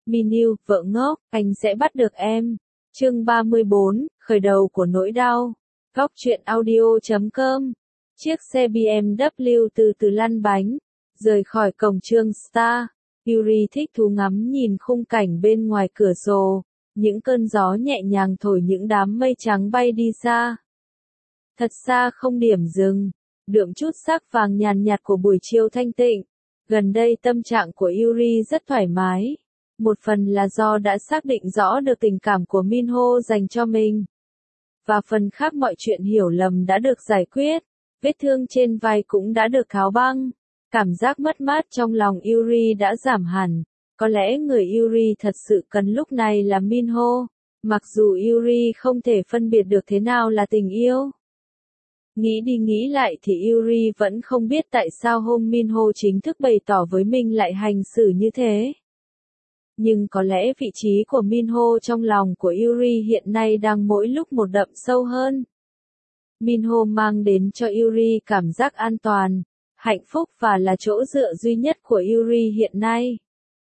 Minyu, vợ ngốc, anh sẽ bắt được em. Chương 34, khởi đầu của nỗi đau. Góc truyện audio.com. Chiếc xe BMW từ từ lăn bánh, rời khỏi cổng trường Star. Yuri thích thú ngắm nhìn khung cảnh bên ngoài cửa sổ, những cơn gió nhẹ nhàng thổi những đám mây trắng bay đi xa. Thật xa không điểm dừng, đượm chút sắc vàng nhàn nhạt của buổi chiều thanh tịnh. Gần đây tâm trạng của Yuri rất thoải mái. Một phần là do đã xác định rõ được tình cảm của Minho dành cho mình. Và phần khác mọi chuyện hiểu lầm đã được giải quyết. Vết thương trên vai cũng đã được tháo băng. Cảm giác mất mát trong lòng Yuri đã giảm hẳn. Có lẽ người Yuri thật sự cần lúc này là Minho. Mặc dù Yuri không thể phân biệt được thế nào là tình yêu. Nghĩ đi nghĩ lại thì Yuri vẫn không biết tại sao hôm Minho chính thức bày tỏ với mình lại hành xử như thế. Nhưng có lẽ vị trí của Minho trong lòng của Yuri hiện nay đang mỗi lúc một đậm sâu hơn. Minho mang đến cho Yuri cảm giác an toàn, hạnh phúc và là chỗ dựa duy nhất của Yuri hiện nay.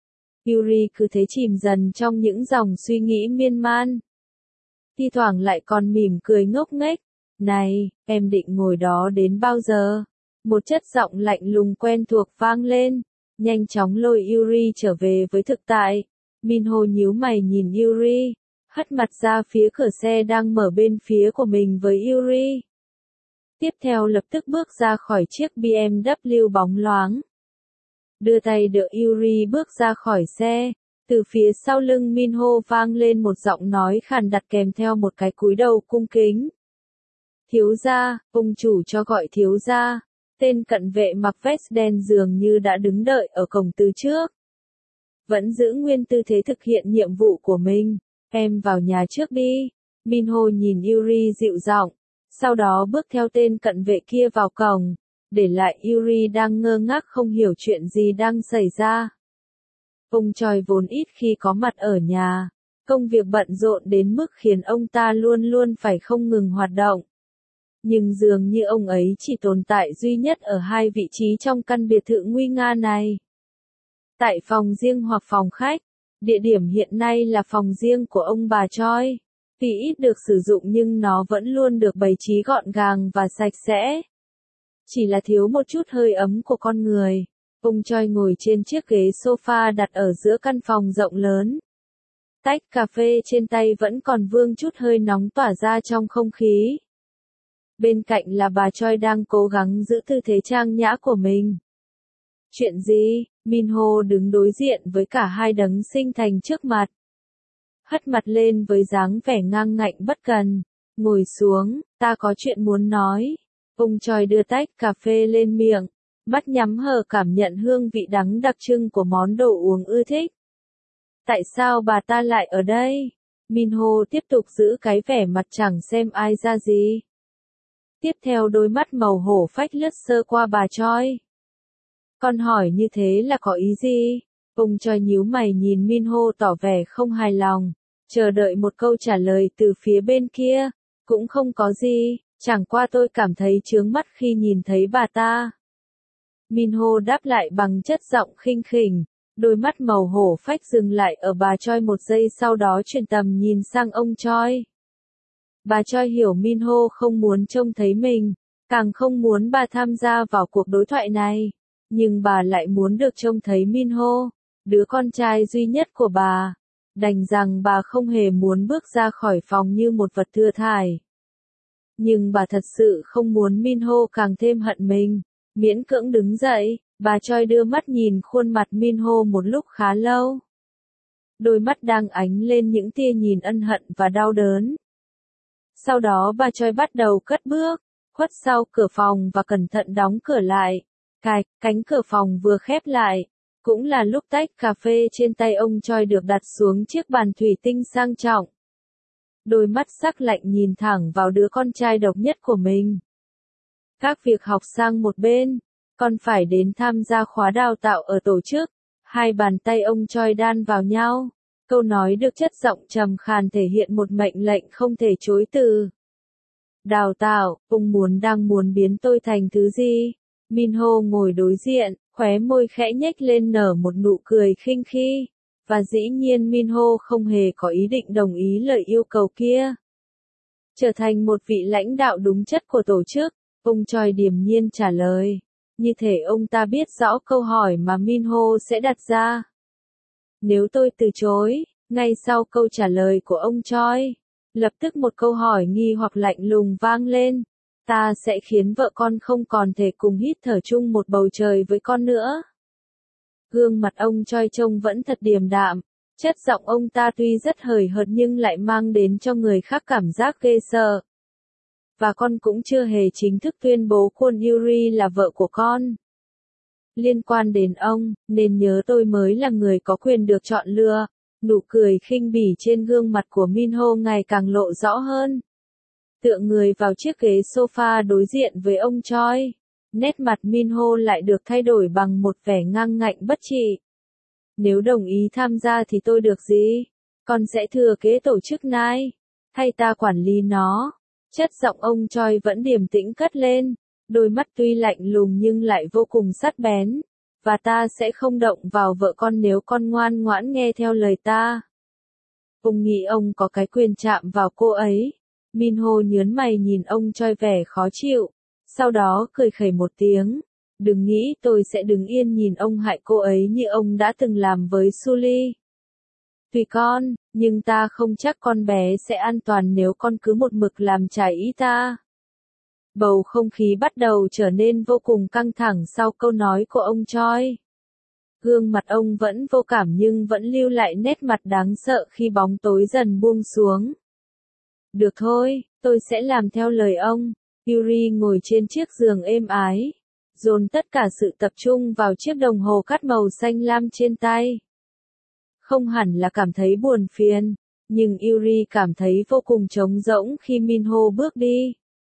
Yuri cứ thế chìm dần trong những dòng suy nghĩ miên man. Thi thoảng lại còn mỉm cười ngốc nghếch. Này, em định ngồi đó đến bao giờ? Một chất giọng lạnh lùng quen thuộc vang lên, nhanh chóng lôi Yuri trở về với thực tại. Minho nhíu mày nhìn Yuri, hất mặt ra phía cửa xe đang mở bên phía của mình với Yuri. Tiếp theo lập tức bước ra khỏi chiếc BMW bóng loáng. Đưa tay đỡ Yuri bước ra khỏi xe, từ phía sau lưng Minho vang lên một giọng nói khàn đặc kèm theo một cái cúi đầu cung kính. Thiếu gia, ông chủ cho gọi thiếu gia. Tên cận vệ mặc vest đen dường như đã đứng đợi ở cổng từ trước. Vẫn giữ nguyên tư thế thực hiện nhiệm vụ của mình. Em vào nhà trước đi. Minho nhìn Yuri dịu giọng. Sau đó bước theo tên cận vệ kia vào cổng. Để lại Yuri đang ngơ ngác không hiểu chuyện gì đang xảy ra. Ông Choi vốn ít khi có mặt ở nhà. Công việc bận rộn đến mức khiến ông ta luôn luôn phải không ngừng hoạt động. Nhưng dường như ông ấy chỉ tồn tại duy nhất ở hai vị trí trong căn biệt thự nguy nga này. Tại phòng riêng hoặc phòng khách, địa điểm hiện nay là phòng riêng của ông bà Choi. Tuy ít được sử dụng nhưng nó vẫn luôn được bày trí gọn gàng và sạch sẽ. Chỉ là thiếu một chút hơi ấm của con người. Ông Choi ngồi trên chiếc ghế sofa đặt ở giữa căn phòng rộng lớn. Tách cà phê trên tay vẫn còn vương chút hơi nóng tỏa ra trong không khí. Bên cạnh là bà Choi đang cố gắng giữ tư thế trang nhã của mình. Chuyện gì? Minho đứng đối diện với cả hai đấng sinh thành trước mặt. Hất mặt lên với dáng vẻ ngang ngạnh bất cần. Ngồi xuống, ta có chuyện muốn nói. Ông Choi đưa tách cà phê lên miệng, mắt nhắm hờ cảm nhận hương vị đắng đặc trưng của món đồ uống ưa thích. Tại sao bà ta lại ở đây? Minho tiếp tục giữ cái vẻ mặt chẳng xem ai ra gì. Tiếp theo đôi mắt màu hổ phách lướt sơ qua bà Choi. Con hỏi như thế là có ý gì? Ông Choi nhíu mày nhìn Minho tỏ vẻ không hài lòng, chờ đợi một câu trả lời từ phía bên kia. Cũng không có gì, chẳng qua tôi cảm thấy chướng mắt khi nhìn thấy bà ta. Minho đáp lại bằng chất giọng khinh khỉnh, đôi mắt màu hổ phách dừng lại ở bà Choi một giây sau đó chuyển tầm nhìn sang ông Choi. Bà Choi hiểu Minho không muốn trông thấy mình, càng không muốn bà tham gia vào cuộc đối thoại này. Nhưng bà lại muốn được trông thấy Minho, đứa con trai duy nhất của bà. Đành rằng bà không hề muốn bước ra khỏi phòng như một vật thừa thải. Nhưng bà thật sự không muốn Minho càng thêm hận mình. Miễn cưỡng đứng dậy, bà Choi đưa mắt nhìn khuôn mặt Minho một lúc khá lâu. Đôi mắt đang ánh lên những tia nhìn ân hận và đau đớn. Sau đó bà Choi bắt đầu cất bước, khuất sau cửa phòng và cẩn thận đóng cửa lại. Cánh cửa phòng vừa khép lại, cũng là lúc tách cà phê trên tay ông Choi được đặt xuống chiếc bàn thủy tinh sang trọng. Đôi mắt sắc lạnh nhìn thẳng vào đứa con trai độc nhất của mình. Các việc học sang một bên, con phải đến tham gia khóa đào tạo ở tổ chức. Hai bàn tay ông Choi đan vào nhau. Câu nói được chất giọng trầm khàn thể hiện một mệnh lệnh không thể chối từ. Đào tạo, ông đang muốn biến tôi thành thứ gì? Minho ngồi đối diện, khóe môi khẽ nhếch lên nở một nụ cười khinh khi. Và dĩ nhiên Minho không hề có ý định đồng ý lời yêu cầu kia. Trở thành một vị lãnh đạo đúng chất của tổ chức, ông Choi điềm nhiên trả lời. Như thể ông ta biết rõ câu hỏi mà Minho sẽ đặt ra. Nếu tôi từ chối, ngay sau câu trả lời của ông Choi, lập tức một câu hỏi nghi hoặc lạnh lùng vang lên. Ta sẽ khiến vợ con không còn thể cùng hít thở chung một bầu trời với con nữa. Gương mặt ông Choi trông vẫn thật điềm đạm, chất giọng ông ta tuy rất hời hợt nhưng lại mang đến cho người khác cảm giác ghê sợ. Và con cũng chưa hề chính thức tuyên bố Kwon Yuri là vợ của con. Liên quan đến ông, nên nhớ tôi mới là người có quyền được chọn lựa. Nụ cười khinh bỉ trên gương mặt của Minho ngày càng lộ rõ hơn. Tựa người vào chiếc ghế sofa đối diện với ông Choi. Nét mặt Minho lại được thay đổi bằng một vẻ ngang ngạnh bất trị. Nếu đồng ý tham gia thì tôi được gì? Con sẽ thừa kế tổ chức này. Hay ta quản lý nó? Chất giọng ông Choi vẫn điềm tĩnh cất lên. Đôi mắt tuy lạnh lùng nhưng lại vô cùng sắc bén. Và ta sẽ không động vào vợ con nếu con ngoan ngoãn nghe theo lời ta. Ông nghĩ ông có cái quyền chạm vào cô ấy. Minho nhớn mày nhìn ông Choi vẻ khó chịu. Sau đó cười khẩy một tiếng. Đừng nghĩ tôi sẽ đứng yên nhìn ông hại cô ấy như ông đã từng làm với Sully. Tùy con, nhưng ta không chắc con bé sẽ an toàn nếu con cứ một mực làm trái ý ta. Bầu không khí bắt đầu trở nên vô cùng căng thẳng sau câu nói của ông Choi. Gương mặt ông vẫn vô cảm nhưng vẫn lưu lại nét mặt đáng sợ khi bóng tối dần buông xuống. Được thôi, tôi sẽ làm theo lời ông. Yuri ngồi trên chiếc giường êm ái, dồn tất cả sự tập trung vào chiếc đồng hồ cát màu xanh lam trên tay. Không hẳn là cảm thấy buồn phiền, nhưng Yuri cảm thấy vô cùng trống rỗng khi Minho bước đi.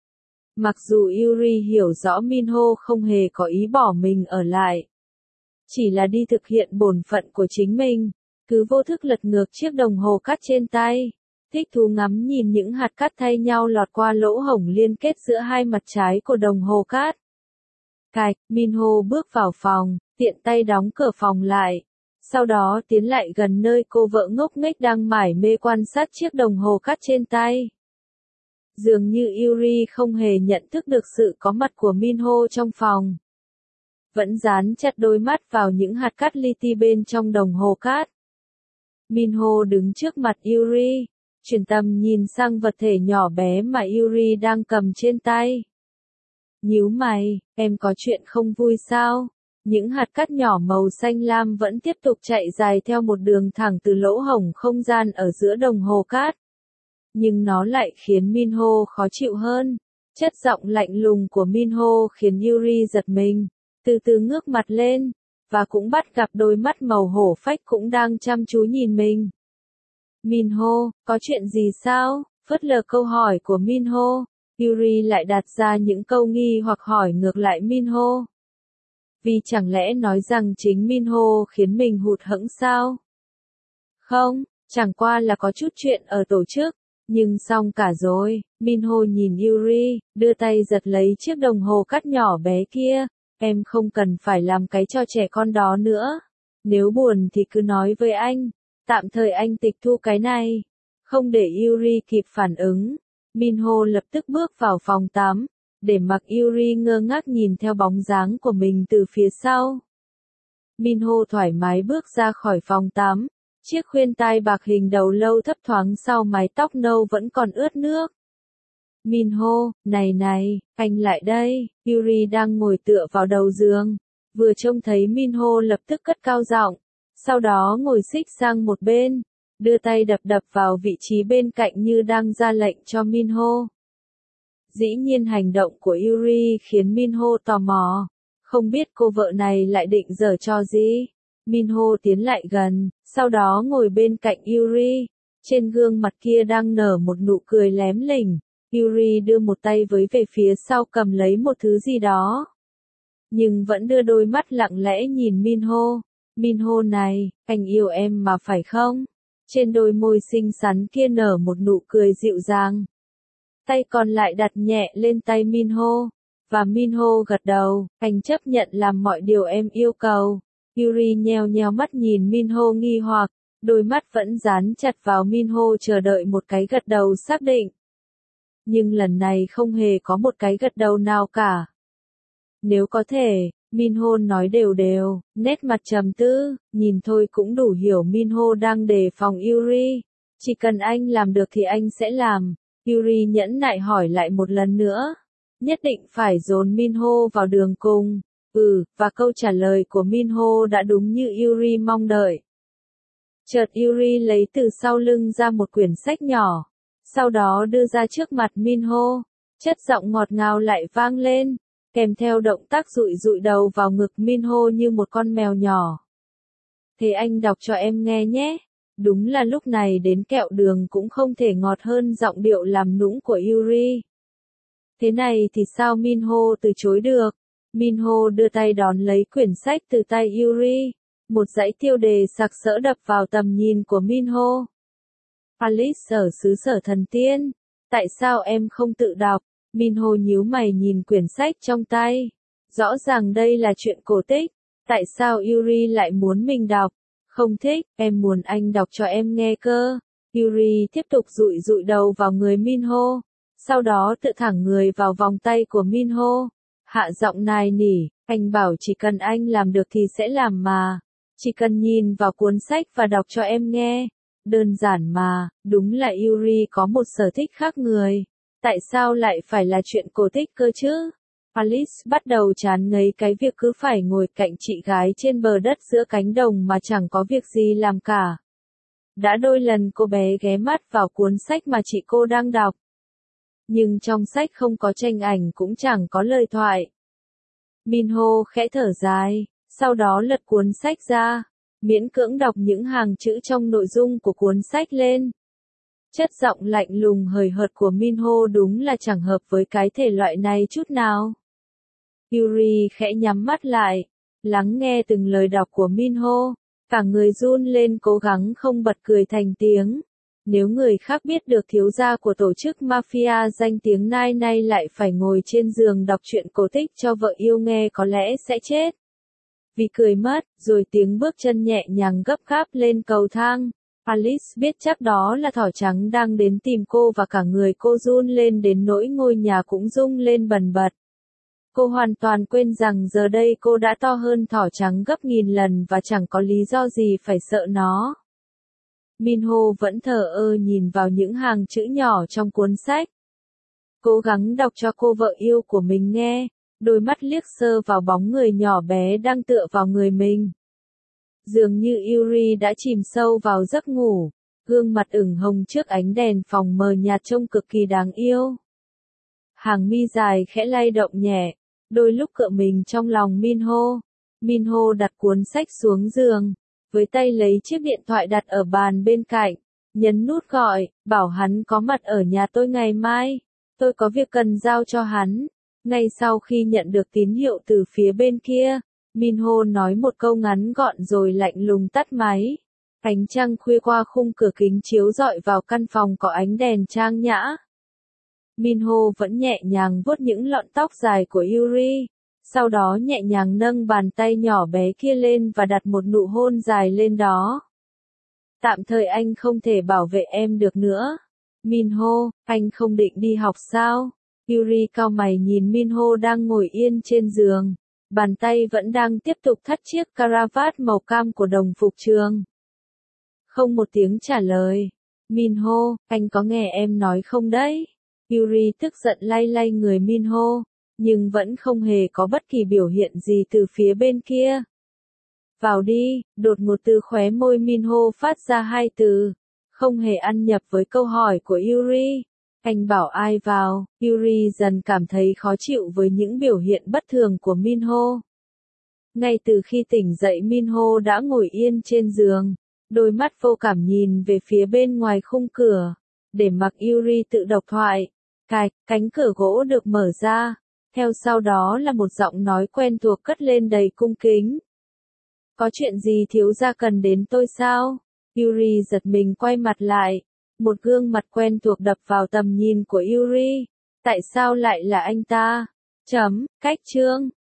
Mặc dù Yuri hiểu rõ Minho không hề có ý bỏ mình ở lại, chỉ là đi thực hiện bổn phận của chính mình, cứ vô thức lật ngược chiếc đồng hồ cát trên tay, thích thú ngắm nhìn những hạt cát thay nhau lọt qua lỗ hổng liên kết giữa hai mặt trái của đồng hồ cát. Cạch, Minho bước vào phòng, tiện tay đóng cửa phòng lại. Sau đó tiến lại gần nơi cô vợ ngốc nghếch đang mải mê quan sát chiếc đồng hồ cát trên tay. Dường như Yuri không hề nhận thức được sự có mặt của Minho trong phòng. Vẫn dán chặt đôi mắt vào những hạt cát li ti bên trong đồng hồ cát. Minho đứng trước mặt Yuri, chuyển tầm nhìn sang vật thể nhỏ bé mà Yuri đang cầm trên tay. Nhíu mày, em có chuyện không vui sao? Những hạt cát nhỏ màu xanh lam vẫn tiếp tục chạy dài theo một đường thẳng từ lỗ hổng không gian ở giữa đồng hồ cát. Nhưng nó lại khiến Minho khó chịu hơn. Chất giọng lạnh lùng của Minho khiến Yuri giật mình, từ từ ngước mặt lên, và cũng bắt gặp đôi mắt màu hổ phách cũng đang chăm chú nhìn mình. Minho, có chuyện gì sao? Phớt lờ câu hỏi của Minho, Yuri lại đặt ra những câu nghi hoặc hỏi ngược lại Minho. Vì chẳng lẽ nói rằng chính Minho khiến mình hụt hẫng sao? Không, chẳng qua là có chút chuyện ở tổ chức, nhưng xong cả rồi. Minho nhìn Yuri, đưa tay giật lấy chiếc đồng hồ cát nhỏ bé kia. Em không cần phải làm cái trò trẻ con đó nữa. Nếu buồn thì cứ nói với anh. Tạm thời anh tịch thu cái này. Không để Yuri kịp phản ứng, Minho lập tức bước vào phòng tắm, để mặc Yuri ngơ ngác nhìn theo bóng dáng của mình từ phía sau. Minho thoải mái bước ra khỏi phòng tắm, chiếc khuyên tai bạc hình đầu lâu thấp thoáng sau mái tóc nâu vẫn còn ướt nước. Minho, này, anh lại đây. Yuri đang ngồi tựa vào đầu giường, vừa trông thấy Minho lập tức cất cao giọng, sau đó ngồi xích sang một bên, đưa tay đập đập vào vị trí bên cạnh như đang ra lệnh cho Minho. Dĩ nhiên hành động của Yuri khiến Minho tò mò, không biết cô vợ này lại định giở trò gì. Minho tiến lại gần, sau đó ngồi bên cạnh Yuri, trên gương mặt kia đang nở một nụ cười lém lỉnh. Yuri đưa một tay với về phía sau cầm lấy một thứ gì đó, nhưng vẫn đưa đôi mắt lặng lẽ nhìn Minho. Minho này, anh yêu em mà phải không? Trên đôi môi xinh xắn kia nở một nụ cười dịu dàng. Tay còn lại đặt nhẹ lên tay Minho, và Minho gật đầu, anh chấp nhận làm mọi điều em yêu cầu. Yuri nheo nheo mắt nhìn Minho nghi hoặc, đôi mắt vẫn dán chặt vào Minho chờ đợi một cái gật đầu xác định. Nhưng lần này không hề có một cái gật đầu nào cả. Nếu có thể, Minho nói đều đều, nét mặt trầm tư, nhìn thôi cũng đủ hiểu Minho đang đề phòng Yuri. Chỉ cần anh làm được thì anh sẽ làm. Yuri nhẫn nại hỏi lại một lần nữa. Nhất định phải dồn Minho vào đường cùng. Và câu trả lời của Minho đã đúng như Yuri mong đợi. Chợt Yuri lấy từ sau lưng ra một quyển sách nhỏ. Sau đó đưa ra trước mặt Minho. Chất giọng ngọt ngào lại vang lên, kèm theo động tác dụi dụi đầu vào ngực Minho như một con mèo nhỏ. Thế anh đọc cho em nghe nhé. Đúng là lúc này đến kẹo đường cũng không thể ngọt hơn giọng điệu làm nũng của Yuri. Thế này thì sao Minho từ chối được? Minho đưa tay đón lấy quyển sách từ tay Yuri. Một dãy tiêu đề sặc sỡ đập vào tầm nhìn của Minho. Alice ở xứ sở thần tiên. Tại sao em không tự đọc? Minho nhíu mày nhìn quyển sách trong tay. Rõ ràng đây là chuyện cổ tích. Tại sao Yuri lại muốn mình đọc? Không thích, em muốn anh đọc cho em nghe cơ. Yuri tiếp tục dụi dụi đầu vào người Minho. Sau đó tự thẳng người vào vòng tay của Minho. Hạ giọng nài nỉ, anh bảo chỉ cần anh làm được thì sẽ làm mà. Chỉ cần nhìn vào cuốn sách và đọc cho em nghe. Đơn giản mà, đúng là Yuri có một sở thích khác người. Tại sao lại phải là chuyện cổ tích cơ chứ? Alice bắt đầu chán ngấy cái việc cứ phải ngồi cạnh chị gái trên bờ đất giữa cánh đồng mà chẳng có việc gì làm cả. Đã đôi lần cô bé ghé mắt vào cuốn sách mà chị cô đang đọc. Nhưng trong sách không có tranh ảnh cũng chẳng có lời thoại. Minho khẽ thở dài, sau đó lật cuốn sách ra, miễn cưỡng đọc những hàng chữ trong nội dung của cuốn sách lên. Chất giọng lạnh lùng hời hợt của Minho đúng là chẳng hợp với cái thể loại này chút nào. Yuri khẽ nhắm mắt lại, lắng nghe từng lời đọc của Minho, cả người run lên cố gắng không bật cười thành tiếng. Nếu người khác biết được thiếu gia của tổ chức mafia danh tiếng Nai nay lại phải ngồi trên giường đọc truyện cổ tích cho vợ yêu nghe có lẽ sẽ chết. Vì cười mất, rồi tiếng bước chân nhẹ nhàng gấp gáp lên cầu thang. Alice biết chắc đó là thỏ trắng đang đến tìm cô và cả người cô run lên đến nỗi ngôi nhà cũng rung lên bần bật. Cô hoàn toàn quên rằng giờ đây cô đã to hơn thỏ trắng gấp nghìn lần và chẳng có lý do gì phải sợ nó. Minho vẫn thờ ơ nhìn vào những hàng chữ nhỏ trong cuốn sách. Cố gắng đọc cho cô vợ yêu của mình nghe, đôi mắt liếc sơ vào bóng người nhỏ bé đang tựa vào người mình. Dường như Yuri đã chìm sâu vào giấc ngủ, gương mặt ửng hồng trước ánh đèn phòng mờ nhạt trông cực kỳ đáng yêu. Hàng mi dài khẽ lay động nhẹ, đôi lúc cựa mình trong lòng Minho. Minho đặt cuốn sách xuống giường, với tay lấy chiếc điện thoại đặt ở bàn bên cạnh, nhấn nút gọi, bảo hắn có mặt ở nhà tôi ngày mai. Tôi có việc cần giao cho hắn. Ngay sau khi nhận được tín hiệu từ phía bên kia, Minho nói một câu ngắn gọn rồi lạnh lùng tắt máy. Ánh trăng khuya qua khung cửa kính chiếu rọi vào căn phòng có ánh đèn trang nhã. Minho vẫn nhẹ nhàng vuốt những lọn tóc dài của Yuri, sau đó nhẹ nhàng nâng bàn tay nhỏ bé kia lên và đặt một nụ hôn dài lên đó. Tạm thời anh không thể bảo vệ em được nữa. Minho, anh không định đi học sao? Yuri cau mày nhìn Minho đang ngồi yên trên giường. Bàn tay vẫn đang tiếp tục thắt chiếc caravat màu cam của đồng phục trường. Không một tiếng trả lời. Minho, anh có nghe em nói không đấy? Yuri tức giận lay lay người Minho, nhưng vẫn không hề có bất kỳ biểu hiện gì từ phía bên kia. Vào đi, đột ngột từ khóe môi Minho phát ra hai từ, không hề ăn nhập với câu hỏi của Yuri. Anh bảo ai vào? Yuri dần cảm thấy khó chịu với những biểu hiện bất thường của Minho. Ngay từ khi tỉnh dậy Minho đã ngồi yên trên giường, đôi mắt vô cảm nhìn về phía bên ngoài khung cửa, để mặc Yuri tự độc thoại. Cạch, cánh cửa gỗ được mở ra, theo sau đó là một giọng nói quen thuộc cất lên đầy cung kính. Có chuyện gì thiếu gia cần đến tôi sao? Yuri giật mình quay mặt lại. Một gương mặt quen thuộc đập vào tầm nhìn của Yuri. Tại sao lại là anh ta? Cách chương